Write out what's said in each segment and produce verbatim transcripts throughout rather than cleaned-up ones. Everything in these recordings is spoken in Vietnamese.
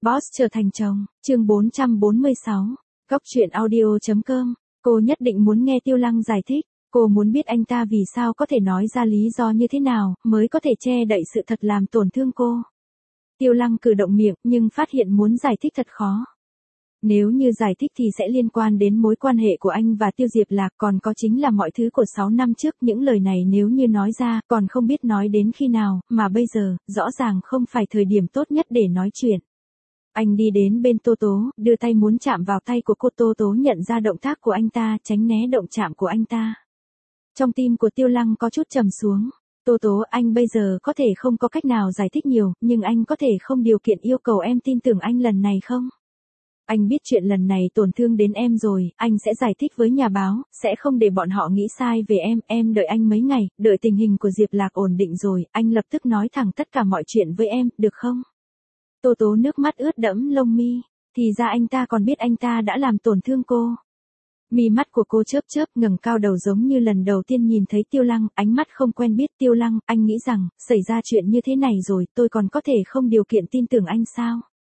Boss trở thành chồng, chương bốn trăm bốn mươi sáu. Góc truyện audio.com. Cô nhất định muốn nghe Tiêu Lăng giải thích. Cô muốn biết anh ta vì sao có thể nói ra lý do như thế nào, mới có thể che đậy sự thật làm tổn thương cô. Tiêu Lăng cử động miệng, nhưng phát hiện muốn giải thích thật khó. Nếu như giải thích thì sẽ liên quan đến mối quan hệ của anh và Tiêu Diệp Lạc, còn có chính là mọi thứ của sáu năm trước. Những lời này nếu như nói ra, còn không biết nói đến khi nào, mà bây giờ, rõ ràng không phải thời điểm tốt nhất để nói chuyện. Anh đi đến bên Tô Tố, đưa tay muốn chạm vào tay của cô. Tô Tố nhận ra động tác của anh ta, tránh né động chạm của anh ta. Trong tim của Tiêu Lăng có chút trầm xuống. Tô Tố, anh bây giờ có thể không có cách nào giải thích nhiều, nhưng anh có thể không điều kiện yêu cầu em tin tưởng anh lần này không? Anh biết chuyện lần này tổn thương đến em rồi, anh sẽ giải thích với nhà báo, sẽ không để bọn họ nghĩ sai về em, em đợi anh mấy ngày, đợi tình hình của Diệp Lạc ổn định rồi, anh lập tức nói thẳng tất cả mọi chuyện với em, được không? Tô Tố nước mắt ướt đẫm lông mi, thì ra anh ta còn biết anh ta đã làm tổn thương cô. Mi mắt của cô chớp chớp, ngẩng cao đầu giống như lần đầu tiên nhìn thấy Tiêu Lăng, ánh mắt không quen biết. Tiêu Lăng, anh nghĩ rằng, xảy ra chuyện như thế này rồi, tôi còn có thể không điều kiện tin tưởng anh sao?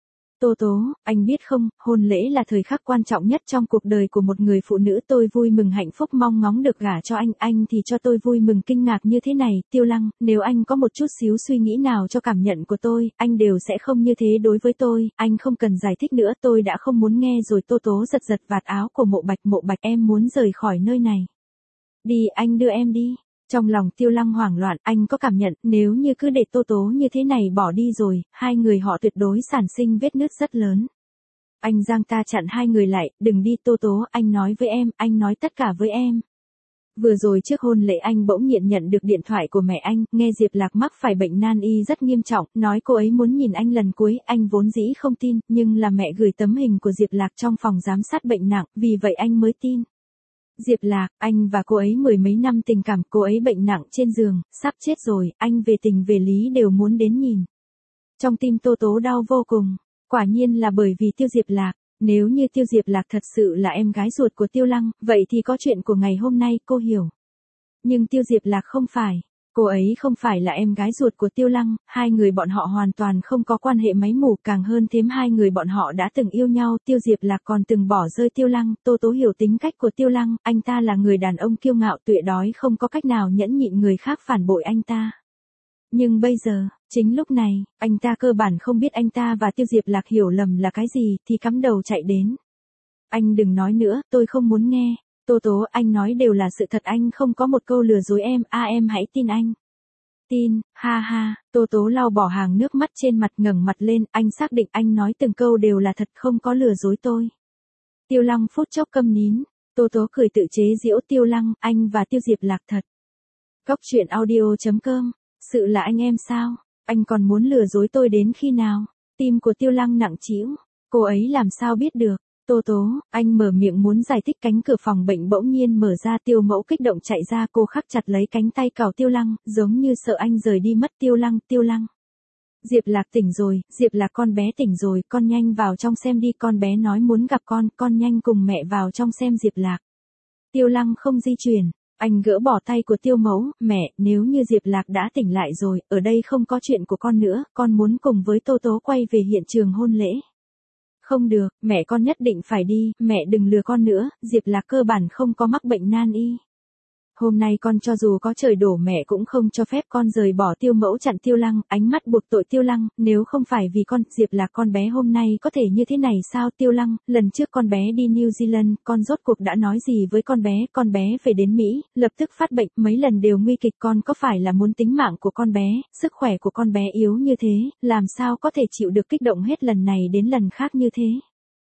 Tô Tố, anh biết không, hôn lễ là thời khắc quan trọng nhất trong cuộc đời của một người phụ nữ. Tôi vui mừng hạnh phúc mong ngóng được gả cho anh, anh thì cho tôi vui mừng kinh ngạc như thế này. Tiêu Lăng, nếu anh có một chút xíu suy nghĩ nào cho cảm nhận của tôi, anh đều sẽ không như thế đối với tôi, anh không cần giải thích nữa, tôi đã không muốn nghe rồi. Tô Tố giật giật vạt áo của Mộ Bạch. Mộ Bạch, em muốn rời khỏi nơi này. Đi, anh đưa em đi. Trong lòng Tiêu Lăng hoảng loạn, anh có cảm nhận, nếu như cứ để Tô Tố như thế này bỏ đi rồi, hai người họ tuyệt đối sản sinh vết nứt rất lớn. Anh giang ta chặn hai người lại, đừng đi Tô Tố, anh nói với em, anh nói tất cả với em. Vừa rồi trước hôn lễ anh bỗng nhiên nhận được điện thoại của mẹ anh, nghe Diệp Lạc mắc phải bệnh nan y rất nghiêm trọng, nói cô ấy muốn nhìn anh lần cuối, anh vốn dĩ không tin, nhưng là mẹ gửi tấm hình của Diệp Lạc trong phòng giám sát bệnh nặng, vì vậy anh mới tin. Diệp Lạc, anh và cô ấy mười mấy năm tình cảm, cô ấy bệnh nặng trên giường, sắp chết rồi, anh về tình về lý đều muốn đến nhìn. Trong tim Tô Tố đau vô cùng, quả nhiên là bởi vì Tiêu Diệp Lạc, nếu như Tiêu Diệp Lạc thật sự là em gái ruột của Tiêu Lăng, vậy thì có chuyện của ngày hôm nay, cô hiểu. Nhưng Tiêu Diệp Lạc không phải, cô ấy không phải là em gái ruột của Tiêu Lăng, hai người bọn họ hoàn toàn không có quan hệ máy mủ, càng hơn thêm hai người bọn họ đã từng yêu nhau, Tiêu Diệp Lạc còn từng bỏ rơi Tiêu Lăng. Tô Tố hiểu tính cách của Tiêu Lăng, anh ta là người đàn ông kiêu ngạo tuệ đói, không có cách nào nhẫn nhịn người khác phản bội anh ta. Nhưng bây giờ, chính lúc này, anh ta cơ bản không biết anh ta và Tiêu Diệp Lạc hiểu lầm là cái gì, thì cắm đầu chạy đến. Anh đừng nói nữa, tôi không muốn nghe. Tô Tố, anh nói đều là sự thật, anh không có một câu lừa dối em, a à, em hãy tin anh. Tin, ha ha. Tô Tố lau bỏ hàng nước mắt trên mặt, ngẩng mặt lên, anh xác định anh nói từng câu đều là thật, không có lừa dối tôi. Tiêu Lăng phút chốc câm nín. Tô Tố cười tự chế giễu. Tiêu Lăng, anh và Tiêu Diệp Lạc thật. Góc truyện audio.com. Sự là anh em sao? Anh còn muốn lừa dối tôi đến khi nào? Tim của Tiêu Lăng nặng trĩu. Cô ấy làm sao biết được? Tô Tố, anh mở miệng muốn giải thích, cánh cửa phòng bệnh bỗng nhiên mở ra. Tiêu Mẫu kích động chạy ra, cô khắc chặt lấy cánh tay cào Tiêu Lăng, giống như sợ anh rời đi mất. Tiêu Lăng, Tiêu Lăng. Diệp Lạc tỉnh rồi, Diệp Lạc con bé tỉnh rồi, con nhanh vào trong xem đi, con bé nói muốn gặp con, con nhanh cùng mẹ vào trong xem Diệp Lạc. Tiêu Lăng không di chuyển, anh gỡ bỏ tay của Tiêu Mẫu, mẹ, nếu như Diệp Lạc đã tỉnh lại rồi, ở đây không có chuyện của con nữa, con muốn cùng với Tô Tố quay về hiện trường hôn lễ. Không được, mẹ con nhất định phải đi, mẹ đừng lừa con nữa, Diệp Lạc cơ bản không có mắc bệnh nan y. Hôm nay con cho dù có trời đổ mẹ cũng không cho phép con rời bỏ. Tiêu Mẫu chặn Tiêu Lăng, ánh mắt buộc tội Tiêu Lăng, nếu không phải vì con, Diệp Lạc con bé hôm nay có thể như thế này sao? Tiêu Lăng, lần trước con bé đi New Zealand, con rốt cuộc đã nói gì với con bé? Con bé về đến Mỹ, lập tức phát bệnh, mấy lần đều nguy kịch, con có phải là muốn tính mạng của con bé? Sức khỏe của con bé yếu như thế, làm sao có thể chịu được kích động hết lần này đến lần khác như thế?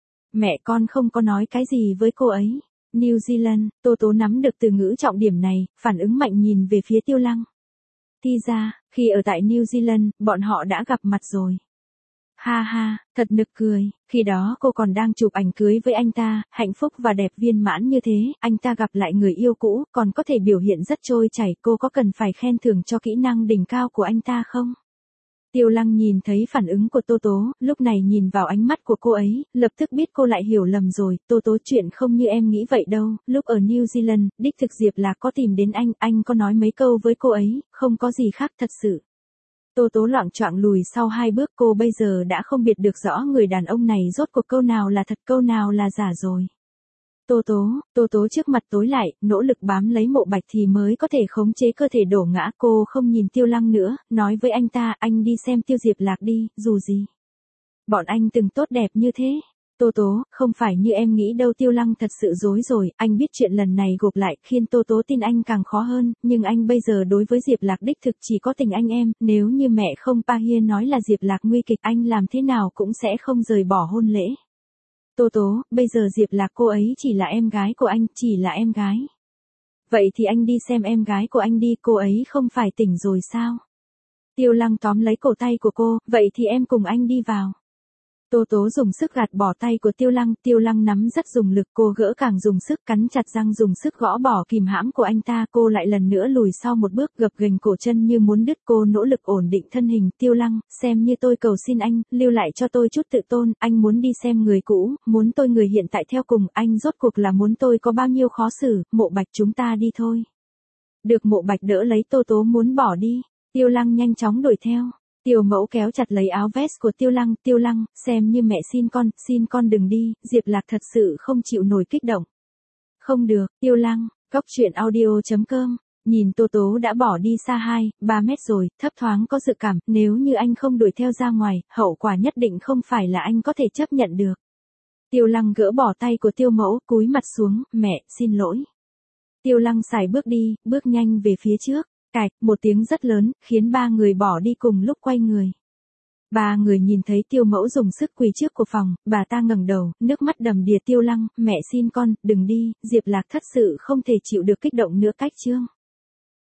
Mẹ con không có nói cái gì với cô ấy. New Zealand, Tô Tố nắm được từ ngữ trọng điểm này, phản ứng mạnh nhìn về phía Tiêu Lăng. Thì ra, khi ở tại New Zealand, bọn họ đã gặp mặt rồi. Ha ha, thật nực cười, khi đó cô còn đang chụp ảnh cưới với anh ta, hạnh phúc và đẹp viên mãn như thế, anh ta gặp lại người yêu cũ, còn có thể biểu hiện rất trôi chảy, cô có cần phải khen thưởng cho kỹ năng đỉnh cao của anh ta không? Tiêu Lăng nhìn thấy phản ứng của Tô Tố, lúc này nhìn vào ánh mắt của cô ấy, lập tức biết cô lại hiểu lầm rồi. Tô Tố, chuyện không như em nghĩ vậy đâu, lúc ở New Zealand, đích thực Diệp Lạc có tìm đến anh, anh có nói mấy câu với cô ấy, không có gì khác thật sự. Tô Tố loạng choạng lùi sau hai bước, cô bây giờ đã không biệt được rõ người đàn ông này rốt cuộc câu nào là thật câu nào là giả rồi. Tô Tố, Tô Tố trước mặt tối lại, nỗ lực bám lấy Mộ Bạch thì mới có thể khống chế cơ thể đổ ngã. Cô không nhìn Tiêu Lăng nữa, nói với anh ta, anh đi xem Tiêu Diệp Lạc đi, dù gì bọn anh từng tốt đẹp như thế. Tô Tố, không phải như em nghĩ đâu. Tiêu Lăng thật sự dối rồi, anh biết chuyện lần này gộp lại khiến Tô Tố tin anh càng khó hơn, nhưng anh bây giờ đối với Diệp Lạc đích thực chỉ có tình anh em, nếu như mẹ không Pa Hiên nói là Diệp Lạc nguy kịch, anh làm thế nào cũng sẽ không rời bỏ hôn lễ. Tô Tố, bây giờ Diệp Lạc cô ấy chỉ là em gái của anh, chỉ là em gái. Vậy thì anh đi xem em gái của anh đi, cô ấy không phải tỉnh rồi sao? Tiêu Lăng tóm lấy cổ tay của cô, vậy thì em cùng anh đi vào. Tô Tố dùng sức gạt bỏ tay của Tiêu Lăng, Tiêu Lăng nắm rất dùng lực, cô gỡ càng dùng sức, cắn chặt răng dùng sức gõ bỏ kìm hãm của anh ta. Cô lại lần nữa lùi sau một bước, gập ghềnh cổ chân như muốn đứt. Cô nỗ lực ổn định thân hình. Tiêu Lăng, xem như tôi cầu xin anh, lưu lại cho tôi chút tự tôn, anh muốn đi xem người cũ, muốn tôi người hiện tại theo cùng, anh rốt cuộc là muốn tôi có bao nhiêu khó xử. Mộ Bạch, chúng ta đi thôi. Được. Mộ Bạch đỡ lấy Tô Tố muốn bỏ đi, Tiêu Lăng nhanh chóng đuổi theo. Tiêu Mẫu kéo chặt lấy áo vest của Tiêu Lăng, Tiêu Lăng, xem như mẹ xin con, xin con đừng đi. Diệp Lạc thật sự không chịu nổi kích động. Không được, Tiêu Lăng. Góc truyện audio chấm com. Nhìn Tô Tố đã bỏ đi xa hai, ba mét rồi, thấp thoáng có dự cảm, nếu như anh không đuổi theo ra ngoài, hậu quả nhất định không phải là anh có thể chấp nhận được. Tiêu Lăng gỡ bỏ tay của Tiêu Mẫu, cúi mặt xuống, mẹ, xin lỗi. Tiêu Lăng sải bước đi, bước nhanh về phía trước. Cạch, một tiếng rất lớn, khiến ba người bỏ đi cùng lúc quay người. Ba người nhìn thấy Tiêu Mẫu dùng sức quỳ trước của phòng, bà ta ngẩng đầu, nước mắt đầm đìa. Tiêu Lăng, mẹ xin con, đừng đi. Diệp Lạc thật sự không thể chịu được kích động nữa. Cách chương